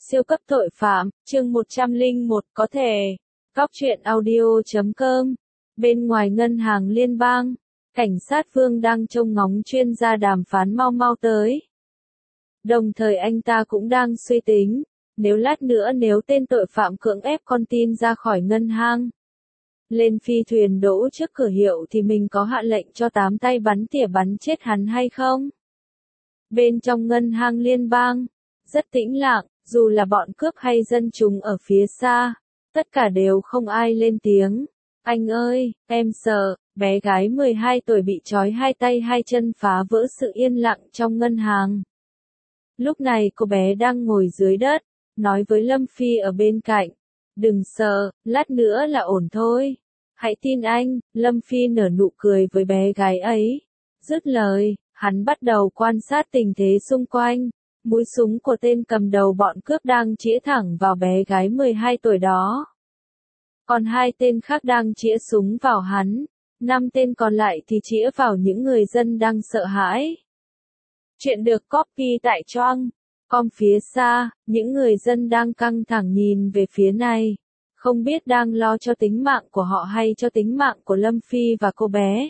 Siêu cấp tội phạm, chương 101 có thể. Cóc truyện audio.com. Bên ngoài ngân hàng liên bang, cảnh sát Vương đang trông ngóng chuyên gia đàm phán mau mau tới. Đồng thời anh ta cũng đang suy tính, nếu tên tội phạm cưỡng ép con tin ra khỏi ngân hàng, lên phi thuyền đỗ trước cửa hiệu thì mình có hạ lệnh cho 8 tay bắn tỉa bắn chết hắn hay không? Bên trong ngân hàng liên bang, rất tĩnh lặng, dù là bọn cướp hay dân chúng ở phía xa, tất cả đều không ai lên tiếng. Anh ơi, em sợ, bé gái 12 tuổi bị trói hai tay hai chân phá vỡ sự yên lặng trong ngân hàng. Lúc này cô bé đang ngồi dưới đất, nói với Lâm Phi ở bên cạnh. Đừng sợ, lát nữa là ổn thôi. Hãy tin anh, Lâm Phi nở nụ cười với bé gái ấy. Dứt lời, hắn bắt đầu quan sát tình thế xung quanh. Mũi súng của tên cầm đầu bọn cướp đang chĩa thẳng vào bé gái 12 tuổi đó. Còn 2 tên khác đang chĩa súng vào hắn. 5 tên còn lại thì chĩa vào những người dân đang sợ hãi. Chuyện được copy tại Trang.com phía xa, những người dân đang căng thẳng nhìn về phía này. Không biết đang lo cho tính mạng của họ hay cho tính mạng của Lâm Phi và cô bé.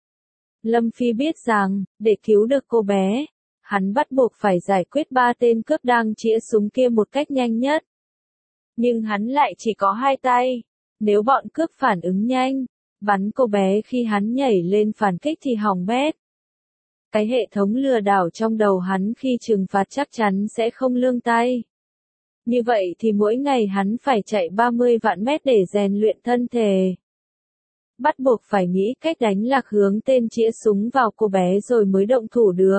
Lâm Phi biết rằng, để cứu được cô bé, hắn bắt buộc phải giải quyết 3 tên cướp đang chĩa súng kia một cách nhanh nhất. Nhưng hắn lại chỉ có 2 tay. Nếu bọn cướp phản ứng nhanh, bắn cô bé khi hắn nhảy lên phản kích thì hỏng bét. Cái hệ thống lừa đảo trong đầu hắn khi trừng phạt chắc chắn sẽ không lương tay. Như vậy thì mỗi ngày hắn phải chạy 30 vạn mét để rèn luyện thân thể. Bắt buộc phải nghĩ cách đánh lạc hướng tên chĩa súng vào cô bé rồi mới động thủ được.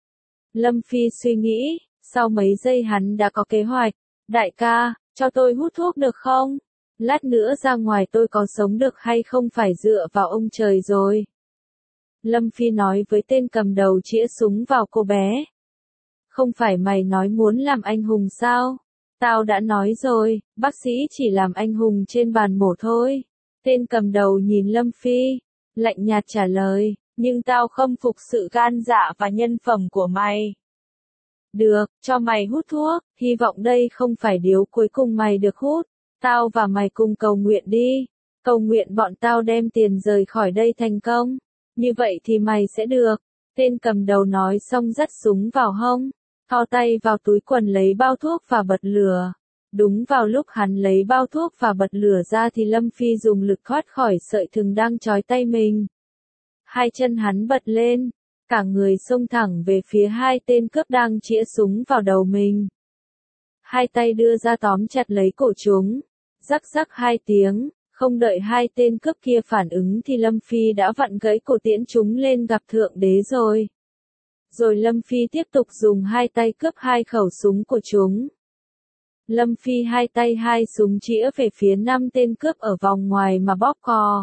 Lâm Phi suy nghĩ, sau mấy giây hắn đã có kế hoạch. Đại ca, cho tôi hút thuốc được không? Lát nữa ra ngoài tôi có sống được hay không phải dựa vào ông trời rồi. Lâm Phi nói với tên cầm đầu chĩa súng vào cô bé. Không phải mày nói muốn làm anh hùng sao? Tao đã nói rồi, bác sĩ chỉ làm anh hùng trên bàn mổ thôi. Tên cầm đầu nhìn Lâm Phi, lạnh nhạt trả lời, nhưng tao khâm phục sự gan dạ và nhân phẩm của mày. Được, cho mày hút thuốc, hy vọng đây không phải điếu cuối cùng mày được hút. Tao và mày cùng cầu nguyện đi. Cầu nguyện bọn tao đem tiền rời khỏi đây thành công. Như vậy thì mày sẽ được. Tên cầm đầu nói xong dắt súng vào hông, thò tay vào túi quần lấy bao thuốc và bật lửa. Đúng vào lúc hắn lấy bao thuốc và bật lửa ra thì Lâm Phi dùng lực thoát khỏi sợi thừng đang trói tay mình. 2 chân hắn bật lên, cả người xông thẳng về phía 2 tên cướp đang chĩa súng vào đầu mình. 2 tay đưa ra tóm chặt lấy cổ chúng. Rắc rắc 2 tiếng, không đợi 2 tên cướp kia phản ứng thì Lâm Phi đã vặn gãy cổ tiễn chúng lên gặp Thượng Đế rồi. Rồi Lâm Phi tiếp tục dùng 2 tay cướp 2 khẩu súng của chúng. Lâm Phi 2 tay 2 súng chĩa về phía 5 tên cướp ở vòng ngoài mà bóp cò.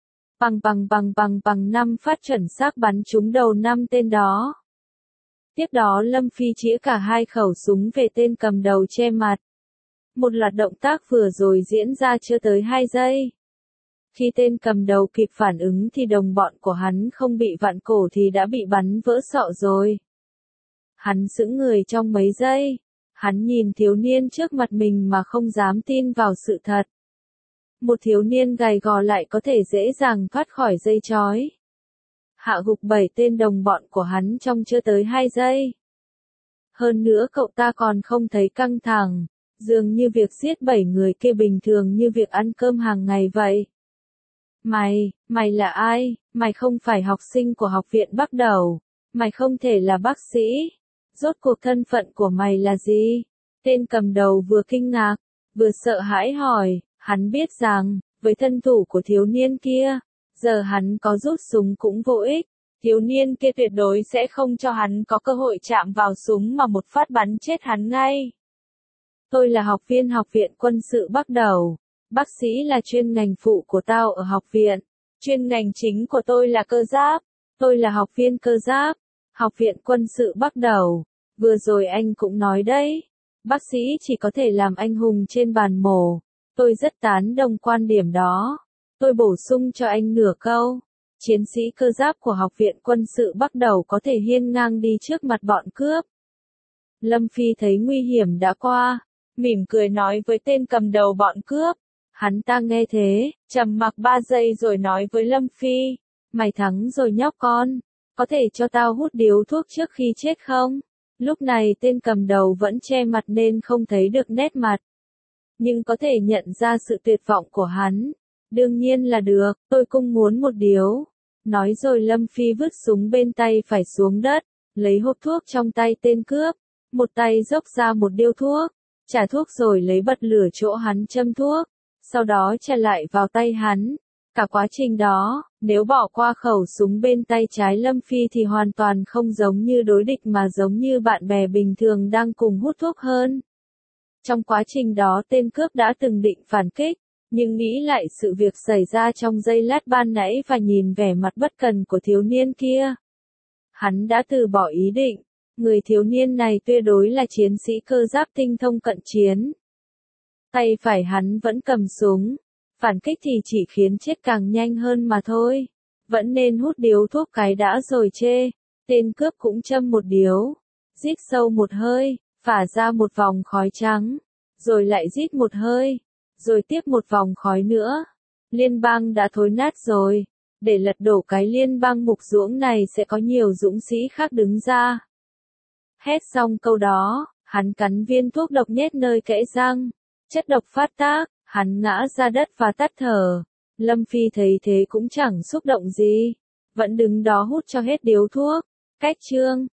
Bằng 5 phát chuẩn xác bắn trúng đầu 5 tên đó. Tiếp đó Lâm Phi chĩa cả 2 khẩu súng về tên cầm đầu che mặt. Một loạt động tác vừa rồi diễn ra chưa tới 2 giây. Khi tên cầm đầu kịp phản ứng thì đồng bọn của hắn không bị vặn cổ thì đã bị bắn vỡ sọ rồi. Hắn sững người trong mấy giây. Hắn nhìn thiếu niên trước mặt mình mà không dám tin vào sự thật. Một thiếu niên gầy gò lại có thể dễ dàng thoát khỏi dây trói. Hạ gục 7 tên đồng bọn của hắn trong chưa tới 2 giây. Hơn nữa cậu ta còn không thấy căng thẳng. Dường như việc giết 7 người kia bình thường như việc ăn cơm hàng ngày vậy. Mày là ai? Mày không phải học sinh của học viện Bắc Đầu. Mày không thể là bác sĩ. Rốt cuộc thân phận của mày là gì? Tên cầm đầu vừa kinh ngạc, vừa sợ hãi hỏi. Hắn biết rằng, với thân thủ của thiếu niên kia, giờ hắn có rút súng cũng vô ích. Thiếu niên kia tuyệt đối sẽ không cho hắn có cơ hội chạm vào súng mà một phát bắn chết hắn ngay. Tôi là học viên học viện quân sự Bắc Đầu. Bác sĩ là chuyên ngành phụ của tao ở học viện. Chuyên ngành chính của tôi là cơ giáp. Tôi là học viên cơ giáp. Học viện quân sự Bắc Đầu. Vừa rồi anh cũng nói đấy. Bác sĩ chỉ có thể làm anh hùng trên bàn mổ. Tôi rất tán đồng quan điểm đó. Tôi bổ sung cho anh nửa câu. Chiến sĩ cơ giáp của học viện quân sự Bắc Đầu có thể hiên ngang đi trước mặt bọn cướp. Lâm Phi thấy nguy hiểm đã qua. mỉm cười nói với tên cầm đầu bọn cướp. Hắn ta nghe thế, trầm mặc 3 giây rồi nói với Lâm Phi, mày thắng rồi nhóc con, có thể cho tao hút điếu thuốc trước khi chết không? Lúc này tên cầm đầu vẫn che mặt nên không thấy được nét mặt, nhưng có thể nhận ra sự tuyệt vọng của hắn. Đương nhiên là được, tôi cũng muốn một điếu. Nói rồi Lâm Phi vứt súng bên tay phải xuống đất, lấy hộp thuốc trong tay tên cướp, một tay dốc ra một điếu thuốc, trả thuốc rồi lấy bật lửa chỗ hắn châm thuốc, sau đó trả lại vào tay hắn. Cả quá trình đó, nếu bỏ qua khẩu súng bên tay trái Lâm Phi thì hoàn toàn không giống như đối địch mà giống như bạn bè bình thường đang cùng hút thuốc hơn. Trong quá trình đó tên cướp đã từng định phản kích, nhưng nghĩ lại sự việc xảy ra trong giây lát ban nãy và nhìn vẻ mặt bất cần của thiếu niên kia. Hắn đã từ bỏ ý định, người thiếu niên này tuyệt đối là chiến sĩ cơ giáp tinh thông cận chiến. Tay phải hắn vẫn cầm súng, phản kích thì chỉ khiến chết càng nhanh hơn mà thôi. Vẫn nên hút điếu thuốc cái đã rồi chê. Tên cướp cũng châm một điếu, rít sâu một hơi, phả ra một vòng khói trắng, rồi lại rít một hơi, rồi tiếp một vòng khói nữa. Liên bang đã thối nát rồi, để lật đổ cái liên bang mục ruỗng này sẽ có nhiều dũng sĩ khác đứng ra. Hét xong câu đó, hắn cắn viên thuốc độc nhét nơi kẽ răng, chất độc phát tác, hắn ngã ra đất và tắt thở. Lâm Phi thấy thế cũng chẳng xúc động gì, vẫn đứng đó hút cho hết điếu thuốc. Cách chương